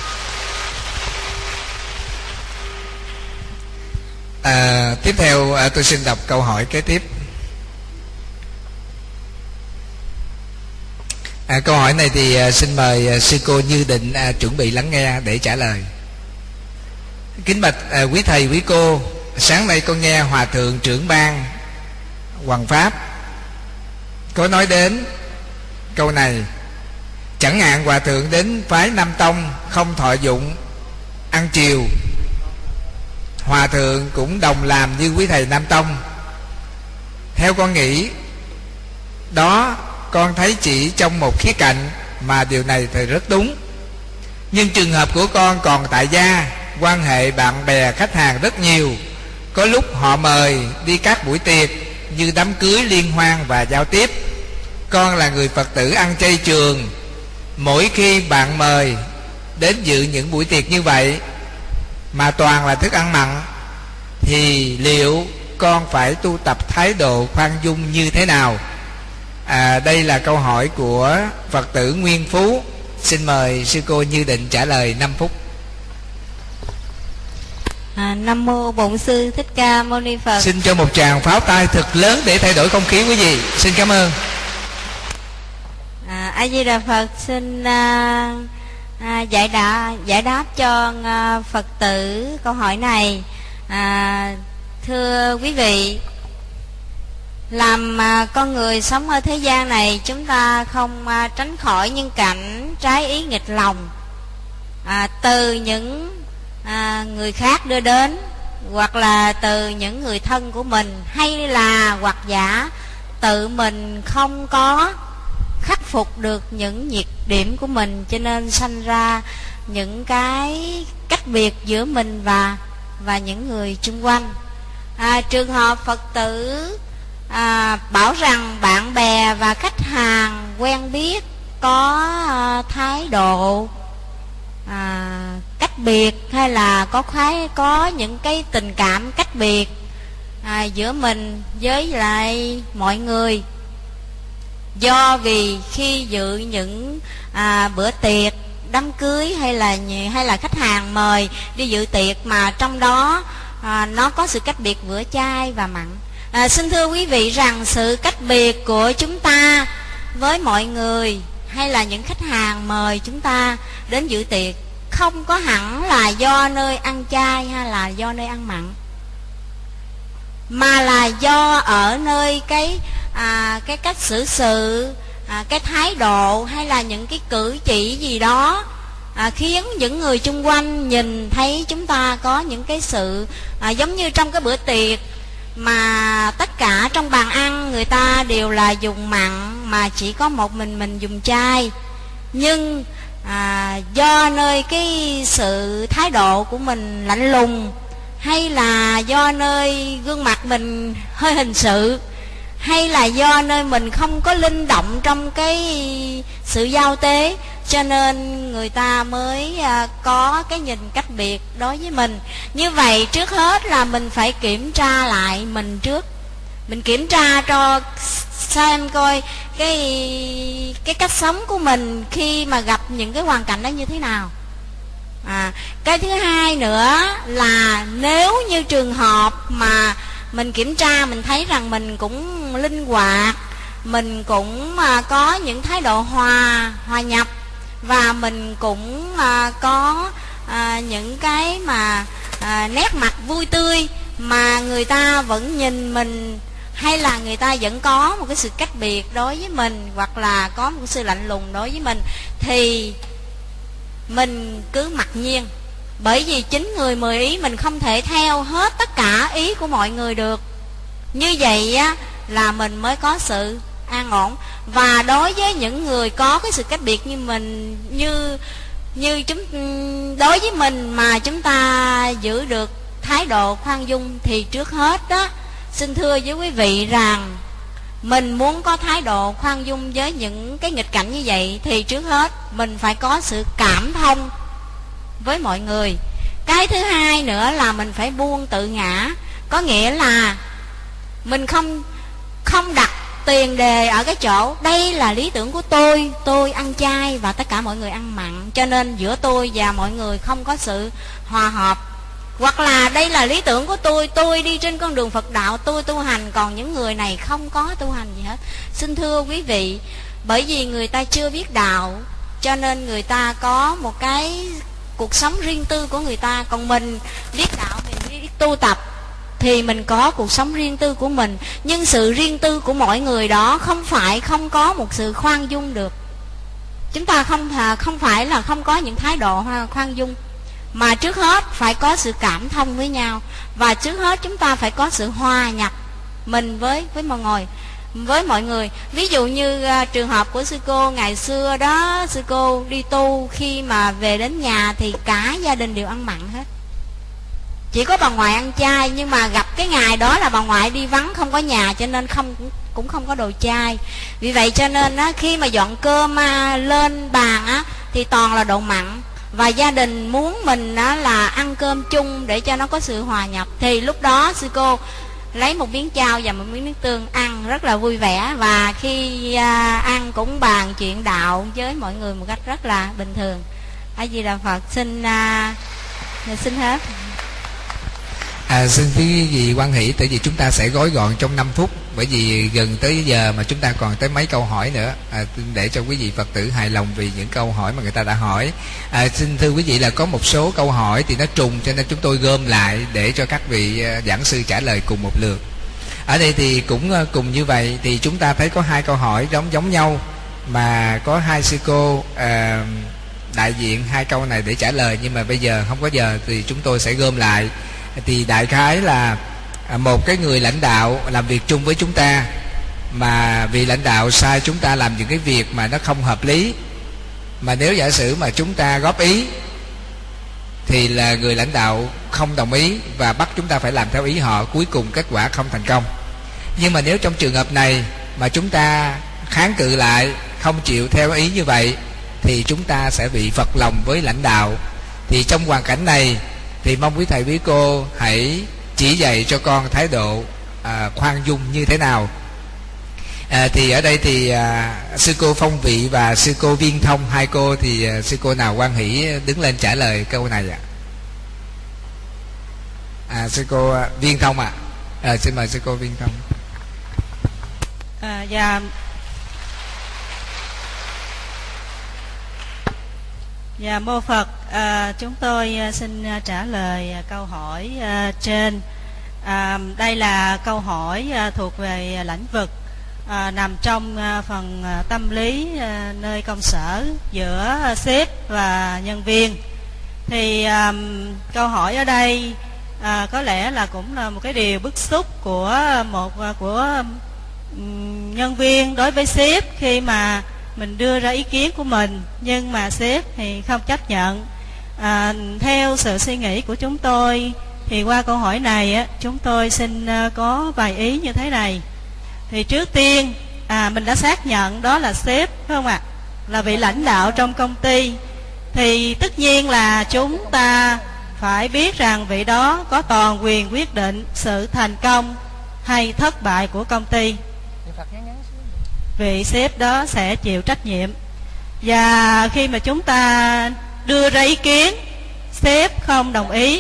À, tiếp theo à, tôi xin đọc câu hỏi kế tiếp. À, câu hỏi này thì à, xin mời à, sư cô Như Định à, chuẩn bị lắng nghe để trả lời. Kính bạch à, quý thầy quý cô, sáng nay con nghe Hòa thượng trưởng ban Hoằng Pháp có nói đến câu này: chẳng hạn Hòa thượng đến phái Nam Tông không thọ dụng ăn chiều, Hòa thượng cũng đồng làm như quý thầy Nam Tông. Theo con nghĩ đó, con thấy chỉ trong một khía cạnh mà điều này thì rất đúng. Nhưng trường hợp của con còn tại gia, quan hệ bạn bè khách hàng rất nhiều. Có lúc họ mời đi các buổi tiệc như đám cưới, liên hoan và giao tiếp. Con là người Phật tử ăn chay trường, mỗi khi bạn mời đến dự những buổi tiệc như vậy mà toàn là thức ăn mặn, thì liệu con phải tu tập thái độ khoan dung như thế nào? À, đây là câu hỏi của Phật tử Nguyên Phú. Xin mời sư cô Như Định trả lời năm phút. À, Nam mô Bổn Sư Thích Ca Mâu Ni Phật. Xin cho một tràng pháo tay thật lớn để thay đổi không khí quý vị. Xin cảm ơn. À, A Di Đà Phật. Xin à, à, giải đáp giải đáp cho à, Phật tử câu hỏi này. À, thưa quý vị, làm à, con người sống ở thế gian này, chúng ta không à, tránh khỏi những cảnh trái ý nghịch lòng, à, từ những à, người khác đưa đến, hoặc là từ những người thân của mình, hay là hoặc giả tự mình không có khắc phục được những nhược điểm của mình, cho nên sanh ra những cái cách biệt giữa mình và và những người chung quanh. À, trường hợp Phật tử à, bảo rằng bạn bè và khách hàng quen biết có à, thái độ à, cách biệt, hay là có khoái có những cái tình cảm cách biệt à, giữa mình với lại mọi người, do vì khi dự những à, bữa tiệc, đám cưới, hay là hay là khách hàng mời đi dự tiệc mà trong đó à, nó có sự cách biệt giữa chay và mặn. À, xin thưa quý vị rằng sự cách biệt của chúng ta với mọi người hay là những khách hàng mời chúng ta đến dự tiệc không có hẳn là do nơi ăn chay hay là do nơi ăn mặn, mà là do ở nơi cái à, cái cách xử sự, à, cái thái độ hay là những cái cử chỉ gì đó à, khiến những người chung quanh nhìn thấy chúng ta có những cái sự à, giống như trong cái bữa tiệc mà tất cả trong bàn ăn người ta đều là dùng mặn mà chỉ có một mình mình dùng chay. Nhưng à, do nơi cái sự thái độ của mình lạnh lùng, hay là do nơi gương mặt mình hơi hình sự, hay là do nơi mình không có linh động trong cái sự giao tế, cho nên người ta mới à, có cái nhìn cách biệt đối với mình. Như vậy trước hết là mình phải kiểm tra lại mình trước. Mình kiểm tra cho xem coi cái cái cách sống của mình khi mà gặp những cái hoàn cảnh đó như thế nào. À, cái thứ hai nữa là nếu như trường hợp mà mình kiểm tra mình thấy rằng mình cũng linh hoạt, mình cũng à, có những thái độ hòa hòa nhập, và mình cũng à, có à, những cái mà à, nét mặt vui tươi, mà người ta vẫn nhìn mình, hay là người ta vẫn có một cái sự cách biệt đối với mình, hoặc là có một sự lạnh lùng đối với mình, thì mình cứ mặc nhiên. Bởi vì chín người mười ý, mình không thể theo hết tất cả ý của mọi người được. Như vậy á là mình mới có sự an ổn. Và đối với những người có cái sự cách biệt như mình, như như chúng đối với mình mà chúng ta giữ được thái độ khoan dung, thì trước hết đó xin thưa với quý vị rằng mình muốn có thái độ khoan dung với những cái nghịch cảnh như vậy, thì trước hết mình phải có sự cảm thông với mọi người. Cái thứ hai nữa là mình phải buông tự ngã. Có nghĩa là mình không không đặt tiền đề ở cái chỗ đây là lý tưởng của tôi, tôi ăn chay và tất cả mọi người ăn mặn, cho nên giữa tôi và mọi người không có sự hòa hợp. Hoặc là đây là lý tưởng của tôi, tôi đi trên con đường Phật đạo, tôi tu hành, còn những người này không có tu hành gì hết. Xin thưa quý vị, bởi vì người ta chưa biết đạo, cho nên người ta có một cái cuộc sống riêng tư của người ta. Còn mình biết đạo, mình biết tu tập, thì mình có cuộc sống riêng tư của mình. Nhưng sự riêng tư của mỗi người đó không phải không có một sự khoan dung được. Chúng ta không không phải là không có những thái độ khoan dung, mà trước hết phải có sự cảm thông với nhau, và trước hết chúng ta phải có sự hòa nhập mình với với mọi người, với mọi người. Ví dụ như uh, trường hợp của sư cô ngày xưa đó, sư cô đi tu, khi mà về đến nhà thì cả gia đình đều ăn mặn hết, chỉ có bà ngoại ăn chay. Nhưng mà gặp cái ngày đó là bà ngoại đi vắng không có nhà, cho nên không cũng không có đồ chay. Vì vậy cho nên á, khi mà dọn cơm à, lên bàn á, thì toàn là đồ mặn, và gia đình muốn mình á, là ăn cơm chung để cho nó có sự hòa nhập. Thì lúc đó sư cô lấy một miếng chao và một miếng nước tương, ăn rất là vui vẻ, và khi à, ăn cũng bàn chuyện đạo với mọi người một cách rất là bình thường. A Di Đà Phật. Xin à, xin hết. À, xin quý vị quan hỷ, tại vì chúng ta sẽ gói gọn trong năm phút, bởi vì gần tới giờ mà chúng ta còn tới mấy câu hỏi nữa, à, để cho quý vị Phật tử hài lòng vì những câu hỏi mà người ta đã hỏi. À, xin thưa quý vị là có một số câu hỏi thì nó trùng, cho nên chúng tôi gom lại để cho các vị giảng sư trả lời cùng một lượt. Ở đây thì cũng cùng như vậy, thì chúng ta thấy có hai câu hỏi giống giống nhau, mà có hai sư cô à, đại diện hai câu này để trả lời, nhưng mà bây giờ không có giờ thì chúng tôi sẽ gom lại. Thì đại khái là một cái người lãnh đạo làm việc chung với chúng ta, mà vì lãnh đạo sai chúng ta làm những cái việc mà nó không hợp lý, mà nếu giả sử mà chúng ta góp ý thì là người lãnh đạo không đồng ý và bắt chúng ta phải làm theo ý họ, cuối cùng kết quả không thành công. Nhưng mà nếu trong trường hợp này mà chúng ta kháng cự lại, không chịu theo ý như vậy, thì chúng ta sẽ bị phật lòng với lãnh đạo. Thì trong hoàn cảnh này thì mong quý thầy quý cô hãy chỉ dạy cho con thái độ à, khoan dung như thế nào. À, thì ở đây thì à, sư cô Phong Vị và sư cô Viên Thông, hai cô thì à, sư cô nào quan hỷ đứng lên trả lời câu này ạ? À, sư cô à, Viên Thông ạ. À. À, xin mời sư cô Viên Thông. À, dạ Dạ mô Phật. À, chúng tôi xin trả lời câu hỏi à, trên. À, đây là câu hỏi à, thuộc về lĩnh vực à, nằm trong à, phần à, tâm lý à, nơi công sở giữa à, sếp và nhân viên. Thì à, câu hỏi ở đây à, có lẽ là cũng là một cái điều bức xúc của một à, của um, nhân viên đối với sếp, khi mà mình đưa ra ý kiến của mình nhưng mà sếp thì không chấp nhận. À, theo sự suy nghĩ của chúng tôi thì qua câu hỏi này á, chúng tôi xin uh, có vài ý như thế này. Thì trước tiên à, mình đã xác nhận đó là sếp, phải không ạ? Là vị lãnh đạo trong công ty. Thì tất nhiên là chúng ta phải biết rằng vị đó có toàn quyền quyết định sự thành công hay thất bại của công ty. Vị sếp đó sẽ chịu trách nhiệm. Và khi mà chúng ta đưa ra ý kiến, sếp không đồng ý,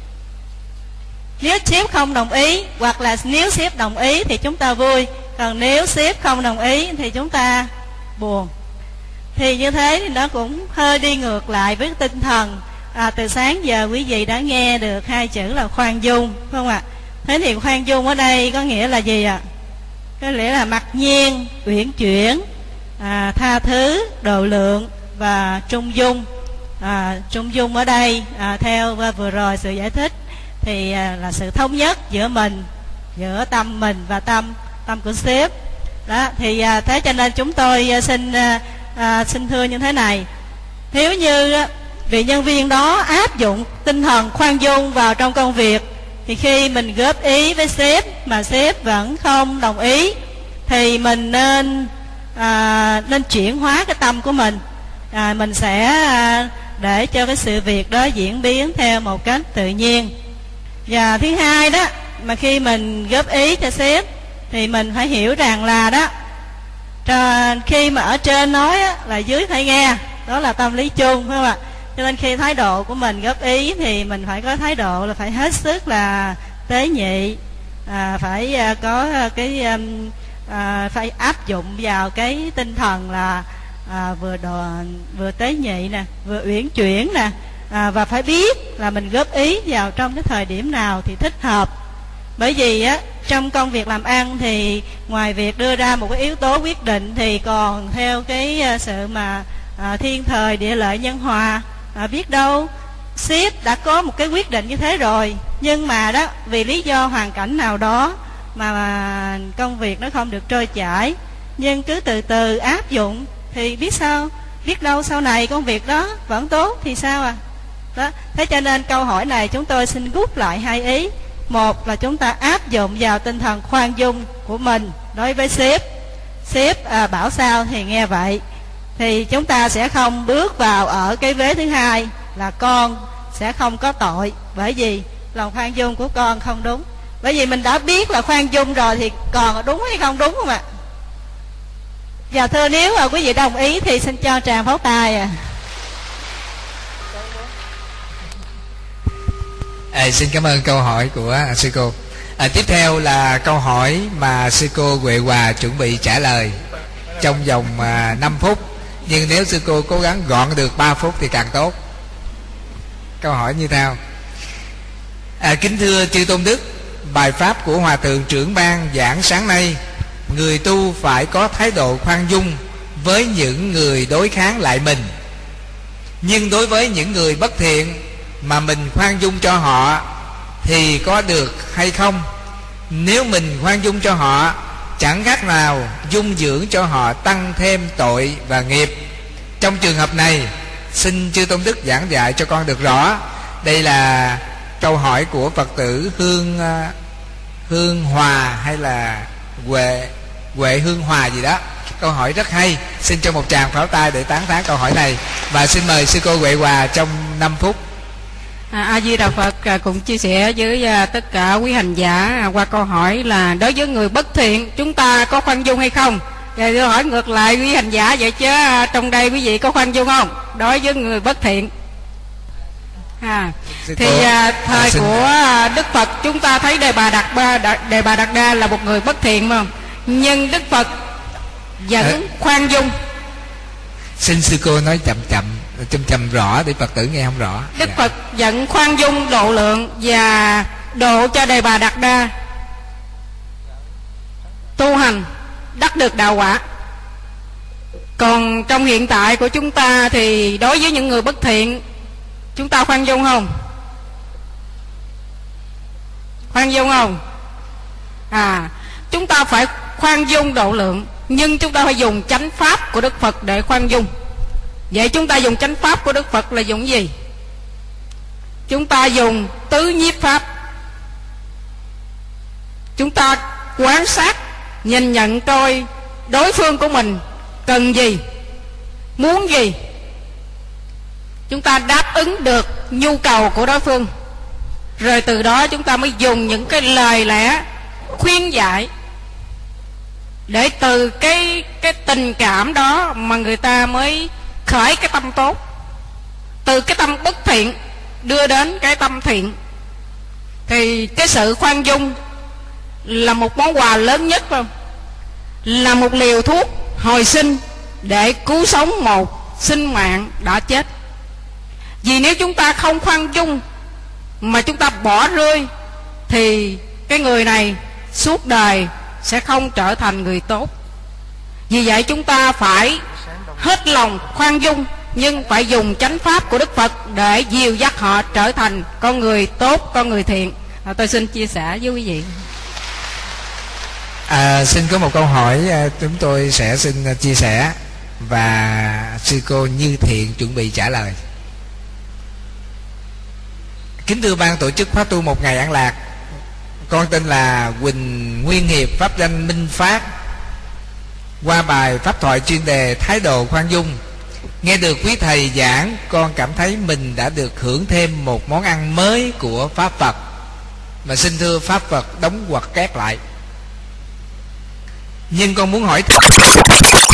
nếu sếp không đồng ý, hoặc là nếu sếp đồng ý thì chúng ta vui, còn nếu sếp không đồng ý thì chúng ta buồn. Thì như thế thì nó cũng hơi đi ngược lại với tinh thần à, từ sáng giờ quý vị đã nghe được hai chữ là khoan dung, phải không ạ? Thế thì khoan dung ở đây có nghĩa là gì ạ? Có nghĩa là mặc nhiên, uyển chuyển, à, tha thứ, độ lượng và trung dung. À, trung dung ở đây à, theo vừa rồi sự giải thích thì à, là sự thống nhất giữa mình, giữa tâm mình và tâm tâm của sếp. Đó thì à, thế cho nên chúng tôi à, xin à, à, xin thưa như thế này: nếu như à, vị nhân viên đó áp dụng tinh thần khoan dung vào trong công việc, thì khi mình góp ý với sếp mà sếp vẫn không đồng ý thì mình nên à, nên chuyển hóa cái tâm của mình. À, mình sẽ à, để cho cái sự việc đó diễn biến theo một cách tự nhiên. Và thứ hai đó, mà khi mình góp ý cho sếp thì mình phải hiểu rằng là đó, khi mà ở trên nói á, là dưới phải nghe, đó là tâm lý chung, phải không ạ? Cho nên khi thái độ của mình góp ý thì mình phải có thái độ là phải hết sức là tế nhị, à, phải à, có cái à, phải áp dụng vào cái tinh thần là à, vừa đồ, vừa tế nhị nè, vừa uyển chuyển nè, à, và phải biết là mình góp ý vào trong cái thời điểm nào thì thích hợp. Bởi vì á, trong công việc làm ăn thì ngoài việc đưa ra một cái yếu tố quyết định thì còn theo cái sự mà à, thiên thời địa lợi nhân hòa. À, biết đâu sếp đã có một cái quyết định như thế rồi, nhưng mà đó vì lý do hoàn cảnh nào đó mà, mà công việc nó không được trôi chảy, nhưng cứ từ từ áp dụng thì biết sao, biết đâu sau này công việc đó vẫn tốt thì sao à. Đó, thế cho nên câu hỏi này chúng tôi xin rút lại hai ý. Một là chúng ta áp dụng vào tinh thần khoan dung của mình đối với sếp. Sếp à, bảo sao thì nghe vậy, thì chúng ta sẽ không bước vào ở cái vế thứ hai là con sẽ không có tội, bởi vì lòng khoan dung của con không đúng. Bởi vì mình đã biết là khoan dung rồi thì còn đúng hay không đúng không ạ? Và thưa, nếu mà quý vị đồng ý thì xin cho tràng pháo tay à. À, xin cảm ơn câu hỏi của à, sư cô. À, tiếp theo là câu hỏi mà sư cô Huệ Hòa chuẩn bị trả lời trong vòng à, năm phút. Nhưng nếu sư cô cố gắng gọn được ba phút thì càng tốt. Câu hỏi như theo: à, kính thưa chư tôn đức, bài pháp của Hòa thượng trưởng ban giảng sáng nay, người tu phải có thái độ khoan dung với những người đối kháng lại mình. Nhưng đối với những người bất thiện mà mình khoan dung cho họ thì có được hay không? Nếu mình khoan dung cho họ, chẳng khác nào dung dưỡng cho họ tăng thêm tội và nghiệp. Trong trường hợp này, xin chư tôn đức giảng dạy cho con được rõ. Đây là câu hỏi của Phật tử Hương Hương Hòa hay là Huệ Huệ Hương Hòa gì đó. Câu hỏi rất hay, xin cho một tràng pháo tay để tán thán câu hỏi này. Và xin mời sư cô Huệ Hòa trong năm phút. A Di Đà Phật cùng chia sẻ với tất cả quý hành giả qua câu hỏi là đối với người bất thiện chúng ta có khoan dung hay không? Rồi tôi hỏi ngược lại quý hành giả vậy chứ trong đây quý vị có khoan dung không đối với người bất thiện? À, thì à, thời à, của Đức Phật chúng ta thấy Đề Bà Đạt Đa, Đề Bà Đạt Đa là một người bất thiện mà, nhưng Đức Phật vẫn à, khoan dung. Xin sư cô nói chậm chậm chậm chậm rõ để Phật tử nghe không rõ. Đức dạ. Phật vẫn khoan dung độ lượng và độ cho Đề Bà Đạt Đa tu hành đắc được đạo quả. Còn trong hiện tại của chúng ta thì đối với những người bất thiện, chúng ta khoan dung không? Khoan dung không? À, chúng ta phải khoan dung độ lượng, nhưng chúng ta phải dùng chánh pháp của Đức Phật để khoan dung. Vậy chúng ta dùng chánh pháp của Đức Phật là dùng gì? Chúng ta dùng tứ nhiếp pháp. Chúng ta quan sát, nhìn nhận coi đối phương của mình cần gì, muốn gì, chúng ta đáp ứng được nhu cầu của đối phương, rồi từ đó chúng ta mới dùng những cái lời lẽ khuyên dạy, để từ cái cái tình cảm đó mà người ta mới khởi cái tâm tốt, từ cái tâm bất thiện đưa đến cái tâm thiện. Thì cái sự khoan dung là một món quà lớn nhất, không? Là một liều thuốc hồi sinh để cứu sống một sinh mạng đã chết. Vì nếu chúng ta không khoan dung mà chúng ta bỏ rơi, thì cái người này suốt đời sẽ không trở thành người tốt. Vì vậy chúng ta phải hết lòng khoan dung, nhưng phải dùng chánh pháp của Đức Phật để dìu dắt họ trở thành con người tốt, con người thiện. à, Tôi xin chia sẻ với quý vị. À, xin có một câu hỏi chúng tôi sẽ xin chia sẻ, và sư cô Như Thiện chuẩn bị trả lời. Kính thưa ban tổ chức Pháp tu một ngày an lạc, con tên là Quỳnh Nguyên Hiệp, pháp danh Minh Phát. Qua bài pháp thoại chuyên đề Thái độ khoan dung, nghe được quý thầy giảng, con cảm thấy mình đã được hưởng thêm một món ăn mới của Pháp Phật, mà xin thưa Pháp Phật đóng ngoặc kép lại. Nhưng con muốn hỏi